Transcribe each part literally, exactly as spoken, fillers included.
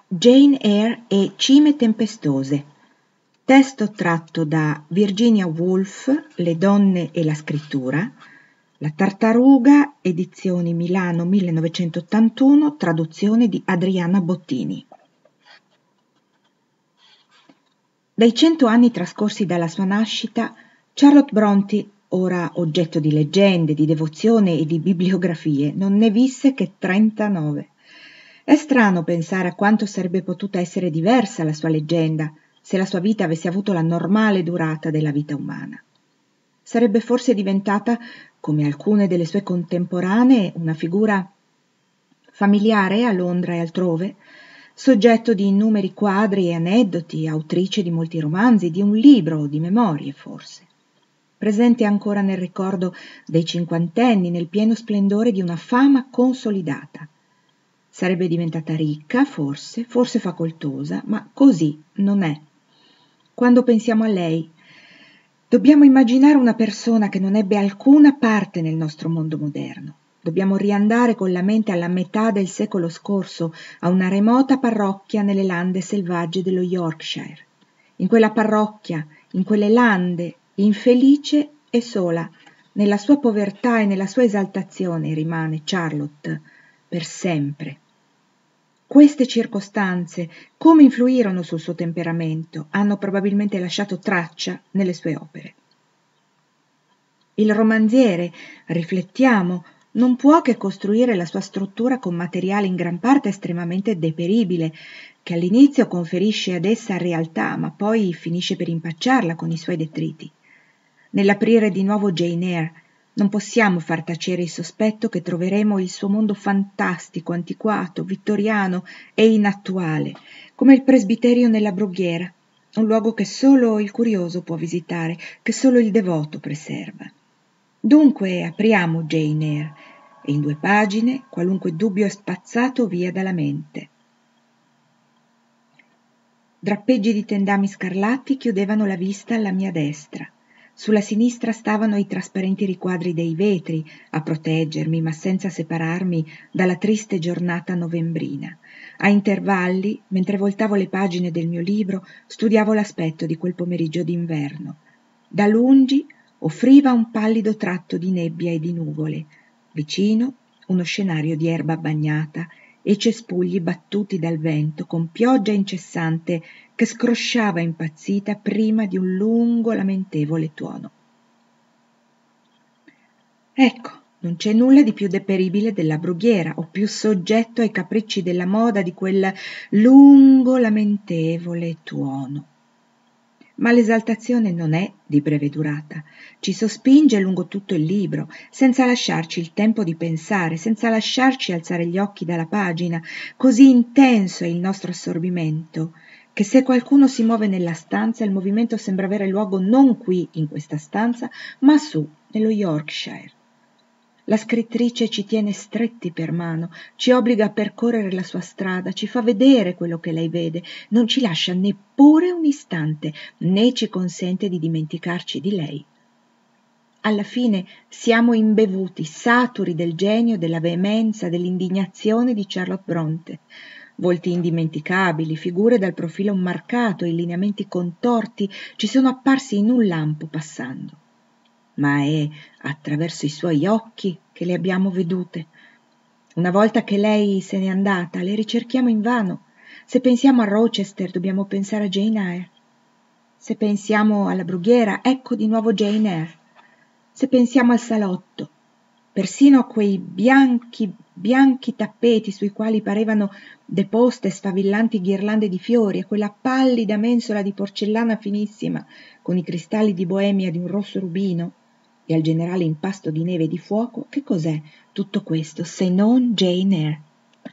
Jane Eyre e Cime tempestose. Testo tratto da Virginia Woolf, Le donne e la scrittura, La tartaruga, edizioni Milano millenovecentottantuno, traduzione di Adriana Bottini. Dai cento anni trascorsi dalla sua nascita, Charlotte Brontë, ora oggetto di leggende, di devozione e di bibliografie, non ne visse che trentanove. È strano pensare a quanto sarebbe potuta essere diversa la sua leggenda se la sua vita avesse avuto la normale durata della vita umana. Sarebbe forse diventata, come alcune delle sue contemporanee, una figura familiare a Londra e altrove, soggetto di innumeri quadri e aneddoti, autrice di molti romanzi, di un libro di memorie forse, presente ancora nel ricordo dei cinquantenni, nel pieno splendore di una fama consolidata. Sarebbe diventata ricca, forse, forse facoltosa, ma così non è. Quando pensiamo a lei, dobbiamo immaginare una persona che non ebbe alcuna parte nel nostro mondo moderno. Dobbiamo riandare con la mente alla metà del secolo scorso, a una remota parrocchia nelle lande selvagge dello Yorkshire. In quella parrocchia, in quelle lande, infelice e sola, nella sua povertà e nella sua esaltazione rimane Charlotte per sempre. Queste circostanze, come influirono sul suo temperamento, hanno probabilmente lasciato traccia nelle sue opere. Il romanziere, riflettiamo, non può che costruire la sua struttura con materiale in gran parte estremamente deperibile, che all'inizio conferisce ad essa realtà, ma poi finisce per impacciarla con i suoi detriti. Nell'aprire di nuovo Jane Eyre, non possiamo far tacere il sospetto che troveremo il suo mondo fantastico, antiquato, vittoriano e inattuale, come il presbiterio nella Brughiera, un luogo che solo il curioso può visitare, che solo il devoto preserva. Dunque apriamo Jane Eyre e in due pagine qualunque dubbio è spazzato via dalla mente. Drappeggi di tendami scarlatti chiudevano la vista alla mia destra. Sulla sinistra stavano i trasparenti riquadri dei vetri a proteggermi, ma senza separarmi dalla triste giornata novembrina. A intervalli, mentre voltavo le pagine del mio libro, studiavo l'aspetto di quel pomeriggio d'inverno. Da lungi offriva un pallido tratto di nebbia e di nuvole. Vicino uno scenario di erba bagnata e cespugli battuti dal vento con pioggia incessante che scrosciava impazzita prima di un lungo lamentevole tuono. Ecco, non c'è nulla di più deperibile della Brughiera o più soggetto ai capricci della moda di quel lungo lamentevole tuono. Ma l'esaltazione non è di breve durata, ci sospinge lungo tutto il libro, senza lasciarci il tempo di pensare, senza lasciarci alzare gli occhi dalla pagina. Così intenso è il nostro assorbimento, che se qualcuno si muove nella stanza, il movimento sembra avere luogo non qui, in questa stanza, ma su, nello Yorkshire. La scrittrice ci tiene stretti per mano, ci obbliga a percorrere la sua strada, ci fa vedere quello che lei vede, non ci lascia neppure un istante, né ci consente di dimenticarci di lei. Alla fine siamo imbevuti, saturi del genio, della veemenza, dell'indignazione di Charlotte Brontë. Volti indimenticabili, figure dal profilo marcato e lineamenti contorti ci sono apparsi in un lampo passando. Ma è attraverso i suoi occhi che le abbiamo vedute. Una volta che lei se n'è andata, le ricerchiamo invano. Se pensiamo a Rochester, dobbiamo pensare a Jane Eyre. Se pensiamo alla Brughiera, ecco di nuovo Jane Eyre. Se pensiamo al salotto, persino a quei bianchi, bianchi tappeti sui quali parevano deposte sfavillanti ghirlande di fiori, a quella pallida mensola di porcellana finissima, con i cristalli di Boemia di un rosso rubino, e al generale impasto di neve e di fuoco, che cos'è tutto questo se non Jane Eyre?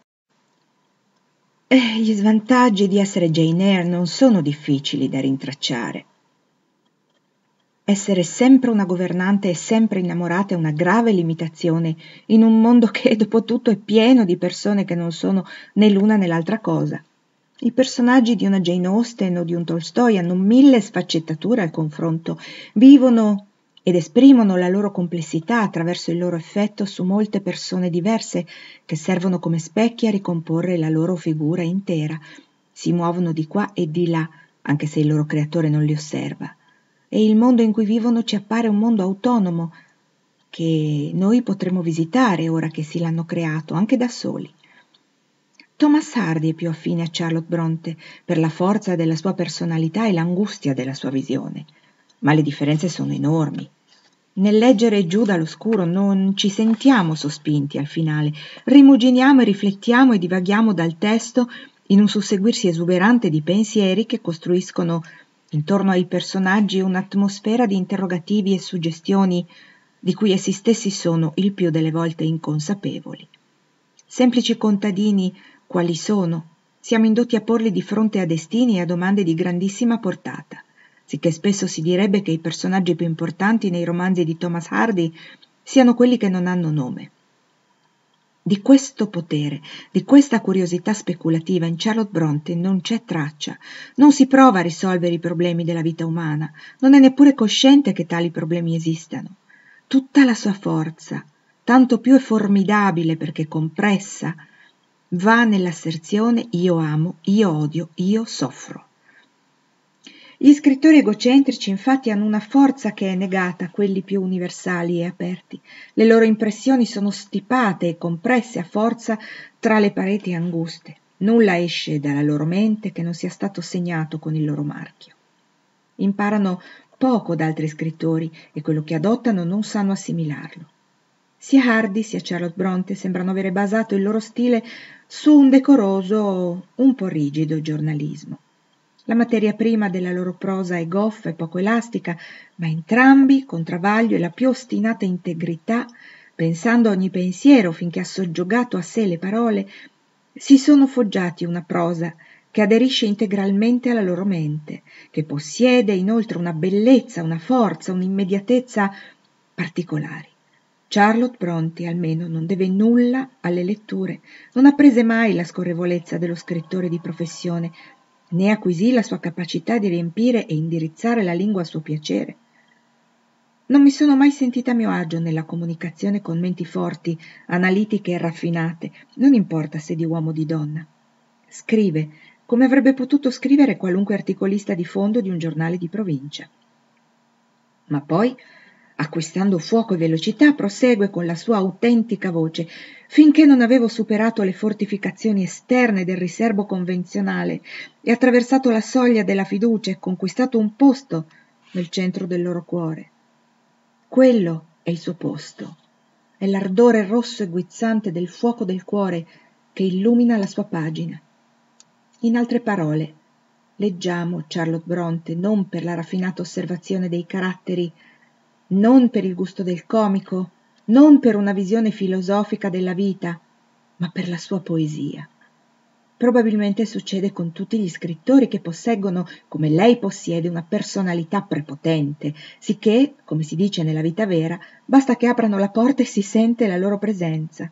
Eh, gli svantaggi di essere Jane Eyre non sono difficili da rintracciare. Essere sempre una governante e sempre innamorata è una grave limitazione in un mondo che, dopo tutto, è pieno di persone che non sono né l'una né l'altra cosa. I personaggi di una Jane Austen o di un Tolstoi hanno mille sfaccettature al confronto, vivono ed esprimono la loro complessità attraverso il loro effetto su molte persone diverse che servono come specchi a ricomporre la loro figura intera. si muovono di qua e di là, anche se il loro creatore non li osserva, e il mondo in cui vivono ci appare un mondo autonomo che noi potremo visitare ora che si l'hanno creato, anche da soli. Thomas Hardy è più affine a Charlotte Brontë per la forza della sua personalità e l'angustia della sua visione, ma le differenze sono enormi. Nel leggere Giù dall'oscuro non ci sentiamo sospinti al finale, rimuginiamo e riflettiamo e divaghiamo dal testo in un susseguirsi esuberante di pensieri che costruiscono intorno ai personaggi un'atmosfera di interrogativi e suggestioni di cui essi stessi sono il più delle volte inconsapevoli. Semplici contadini quali sono, siamo indotti a porli di fronte a destini e a domande di grandissima portata, sicché spesso si direbbe che i personaggi più importanti nei romanzi di Thomas Hardy siano quelli che non hanno nome. Di questo potere, di questa curiosità speculativa in Charlotte Brontë non c'è traccia, non si prova a risolvere i problemi della vita umana, non è neppure cosciente che tali problemi esistano. Tutta la sua forza, tanto più è formidabile perché compressa, va nell'asserzione io amo, io odio, io soffro. Gli scrittori egocentrici infatti hanno una forza che è negata a quelli più universali e aperti. Le loro impressioni sono stipate e compresse a forza tra le pareti anguste. Nulla esce dalla loro mente che non sia stato segnato con il loro marchio. Imparano poco da altri scrittori e quello che adottano non sanno assimilarlo. Sia Hardy sia Charlotte Brontë sembrano avere basato il loro stile su un decoroso, un po' rigido giornalismo. La materia prima della loro prosa è goffa e poco elastica, ma entrambi, con travaglio e la più ostinata integrità, pensando a ogni pensiero finché ha soggiogato a sé le parole, si sono foggiati una prosa che aderisce integralmente alla loro mente, che possiede inoltre una bellezza, una forza, un'immediatezza particolari. Charlotte Brontë almeno non deve nulla alle letture, non apprese mai la scorrevolezza dello scrittore di professione, né acquisì la sua capacità di riempire e indirizzare la lingua a suo piacere. Non mi sono mai sentita a mio agio nella comunicazione con menti forti, analitiche e raffinate, non importa se di uomo o di donna. Scrive, come avrebbe potuto scrivere qualunque articolista di fondo di un giornale di provincia. Ma poi, acquistando fuoco e velocità, prosegue con la sua autentica voce, finché non avevo superato le fortificazioni esterne del riserbo convenzionale e attraversato la soglia della fiducia e conquistato un posto nel centro del loro cuore. Quello è il suo posto, è l'ardore rosso e guizzante del fuoco del cuore che illumina la sua pagina. In altre parole, leggiamo Charlotte Brontë non per la raffinata osservazione dei caratteri, non per il gusto del comico, non per una visione filosofica della vita, ma per la sua poesia. Probabilmente succede con tutti gli scrittori che posseggono, come lei possiede, una personalità prepotente, sicché, come si dice nella vita vera, basta che aprano la porta e si sente la loro presenza.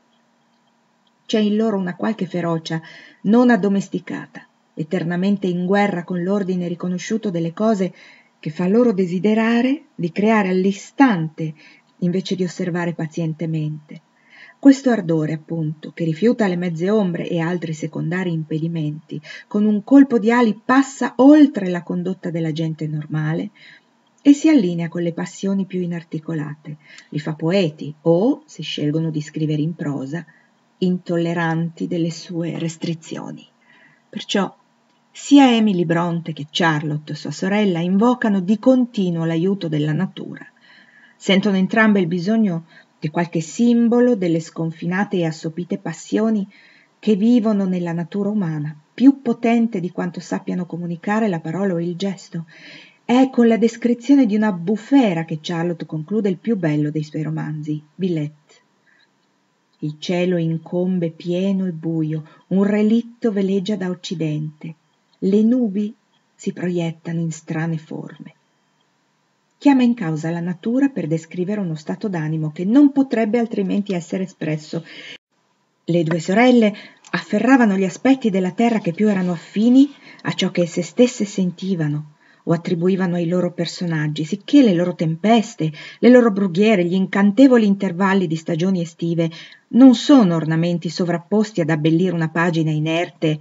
C'è in loro una qualche ferocia non addomesticata, eternamente in guerra con l'ordine riconosciuto delle cose, che fa loro desiderare di creare all'istante invece di osservare pazientemente. Questo ardore, appunto, che rifiuta le mezze ombre e altri secondari impedimenti, con un colpo di ali passa oltre la condotta della gente normale e si allinea con le passioni più inarticolate, li fa poeti o, se scelgono di scrivere in prosa, intolleranti delle sue restrizioni. Perciò sia Emily Brontë che Charlotte, sua sorella, invocano di continuo l'aiuto della natura. Sentono entrambe il bisogno di qualche simbolo delle sconfinate e assopite passioni che vivono nella natura umana, più potente di quanto sappiano comunicare la parola o il gesto. È con la descrizione di una bufera che Charlotte conclude il più bello dei suoi romanzi, Villette. Il cielo incombe pieno e buio, un relitto veleggia da occidente. Le nubi si proiettano in strane forme. Chiama in causa la natura per descrivere uno stato d'animo che non potrebbe altrimenti essere espresso. Le due sorelle afferravano gli aspetti della terra che più erano affini a ciò che esse stesse sentivano o attribuivano ai loro personaggi, sicché le loro tempeste, le loro brughiere, gli incantevoli intervalli di stagioni estive non sono ornamenti sovrapposti ad abbellire una pagina inerte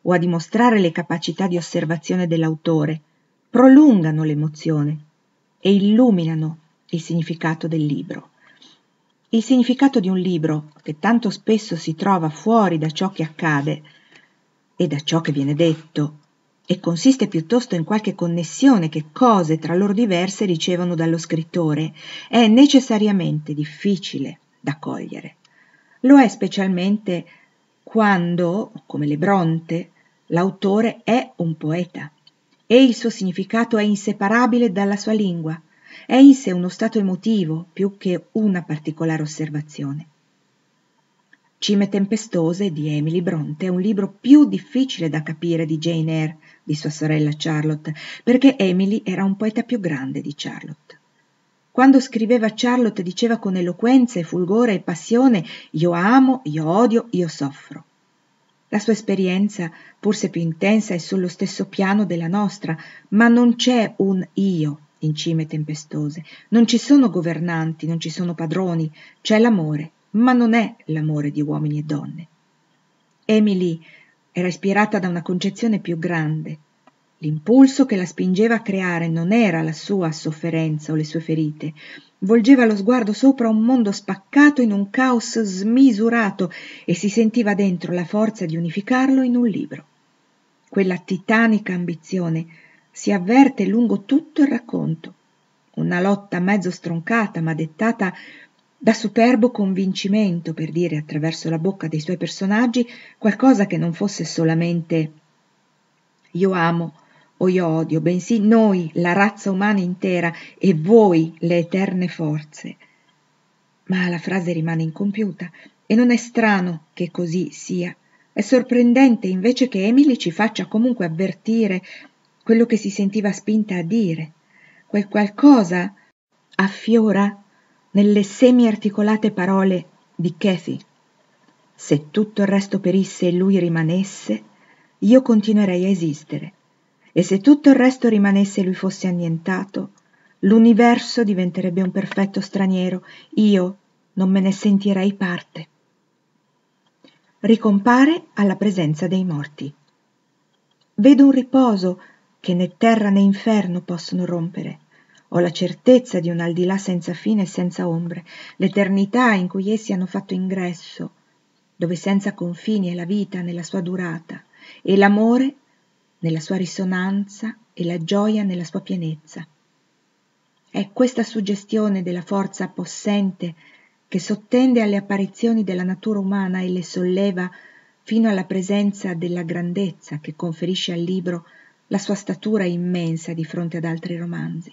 o a dimostrare le capacità di osservazione dell'autore, prolungano l'emozione e illuminano il significato del libro. Il significato di un libro, che tanto spesso si trova fuori da ciò che accade e da ciò che viene detto, e consiste piuttosto in qualche connessione che cose tra loro diverse ricevono dallo scrittore, è necessariamente difficile da cogliere. Lo è specialmente quando, come le Bronte, l'autore è un poeta e il suo significato è inseparabile dalla sua lingua, è in sé uno stato emotivo più che una particolare osservazione. Cime tempestose di Emily Bronte è un libro più difficile da capire di Jane Eyre, di sua sorella Charlotte, perché Emily era un poeta più grande di Charlotte. Quando scriveva Charlotte diceva con eloquenza e fulgore e passione «io amo, io odio, io soffro». La sua esperienza, pur se più intensa, è sullo stesso piano della nostra, ma non c'è un io in Cime tempestose, non ci sono governanti, non ci sono padroni, c'è l'amore, ma non è l'amore di uomini e donne. Emily era ispirata da una concezione più grande. L'impulso che la spingeva a creare non era la sua sofferenza o le sue ferite, volgeva lo sguardo sopra un mondo spaccato in un caos smisurato e si sentiva dentro la forza di unificarlo in un libro. Quella titanica ambizione si avverte lungo tutto il racconto, una lotta mezzo stroncata ma dettata da superbo convincimento per dire attraverso la bocca dei suoi personaggi qualcosa che non fosse solamente io amo o io odio, bensì noi, la razza umana intera, e voi, le eterne forze. Ma la frase rimane incompiuta e non è strano che così sia. È sorprendente invece che Emily ci faccia comunque avvertire quello che si sentiva spinta a dire. Quel qualcosa affiora nelle semi-articolate parole di Cathy. Se tutto il resto perisse e lui rimanesse, io continuerei a esistere. E se tutto il resto rimanesse e lui fosse annientato, l'universo diventerebbe un perfetto straniero, io non me ne sentirei parte. Ricompare alla presenza dei morti. Vedo un riposo che né terra né inferno possono rompere. Ho la certezza di un al di là senza fine e senza ombre, l'eternità in cui essi hanno fatto ingresso, dove senza confini è la vita nella sua durata, e l'amore nella sua risonanza e la gioia nella sua pienezza. È questa suggestione della forza possente che sottende alle apparizioni della natura umana e le solleva fino alla presenza della grandezza che conferisce al libro la sua statura immensa di fronte ad altri romanzi.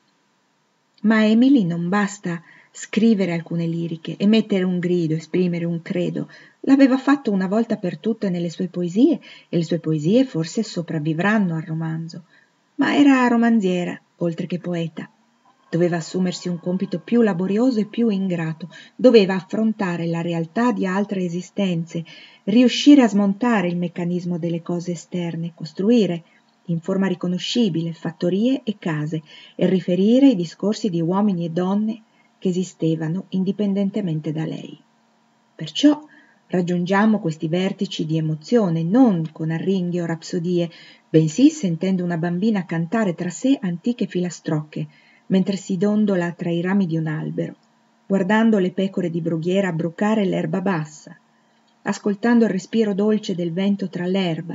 Ma a Emily non basta scrivere alcune liriche, emettere un grido, esprimere un credo. L'aveva fatto una volta per tutte nelle sue poesie, e le sue poesie forse sopravvivranno al romanzo. Ma era romanziera, oltre che poeta. Doveva assumersi un compito più laborioso e più ingrato. Doveva affrontare la realtà di altre esistenze, riuscire a smontare il meccanismo delle cose esterne, costruire in forma riconoscibile fattorie e case e riferire i discorsi di uomini e donne che esistevano indipendentemente da lei. Perciò raggiungiamo questi vertici di emozione non con arringhi o rapsodie, bensì sentendo una bambina cantare tra sé antiche filastrocche, mentre si dondola tra i rami di un albero, guardando le pecore di brughiera brucare l'erba bassa, ascoltando il respiro dolce del vento tra l'erba.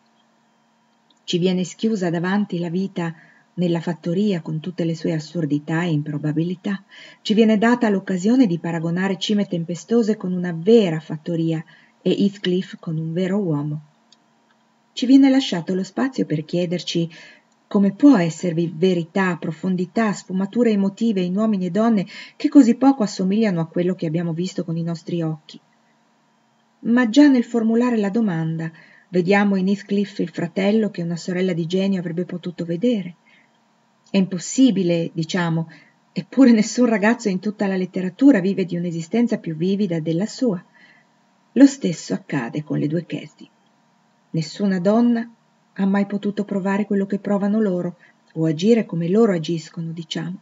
Ci viene schiusa davanti la vita nella fattoria con tutte le sue assurdità e improbabilità. Ci viene data l'occasione di paragonare Cime tempestose con una vera fattoria e Heathcliff con un vero uomo. Ci viene lasciato lo spazio per chiederci come può esservi verità, profondità, sfumature emotive in uomini e donne che così poco assomigliano a quello che abbiamo visto con i nostri occhi. Ma già nel formulare la domanda vediamo in Heathcliff il fratello che una sorella di genio avrebbe potuto vedere. È impossibile, diciamo, eppure nessun ragazzo in tutta la letteratura vive di un'esistenza più vivida della sua. Lo stesso accade con le due Cathy. Nessuna donna ha mai potuto provare quello che provano loro, o agire come loro agiscono, diciamo.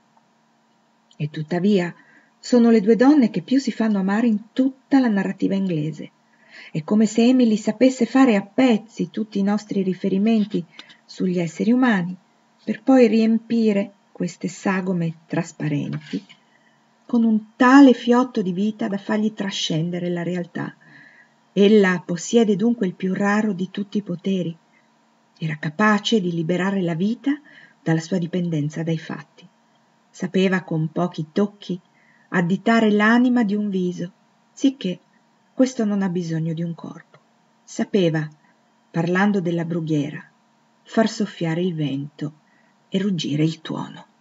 E tuttavia sono le due donne che più si fanno amare in tutta la narrativa inglese. È come se Emily sapesse fare a pezzi tutti i nostri riferimenti sugli esseri umani, per poi riempire queste sagome trasparenti con un tale fiotto di vita da fargli trascendere la realtà. Ella possiede dunque il più raro di tutti i poteri. Era capace di liberare la vita dalla sua dipendenza dai fatti. Sapeva con pochi tocchi additare l'anima di un viso, sicché questo non ha bisogno di un corpo. Sapeva, parlando della brughiera, far soffiare il vento e ruggire il tuono.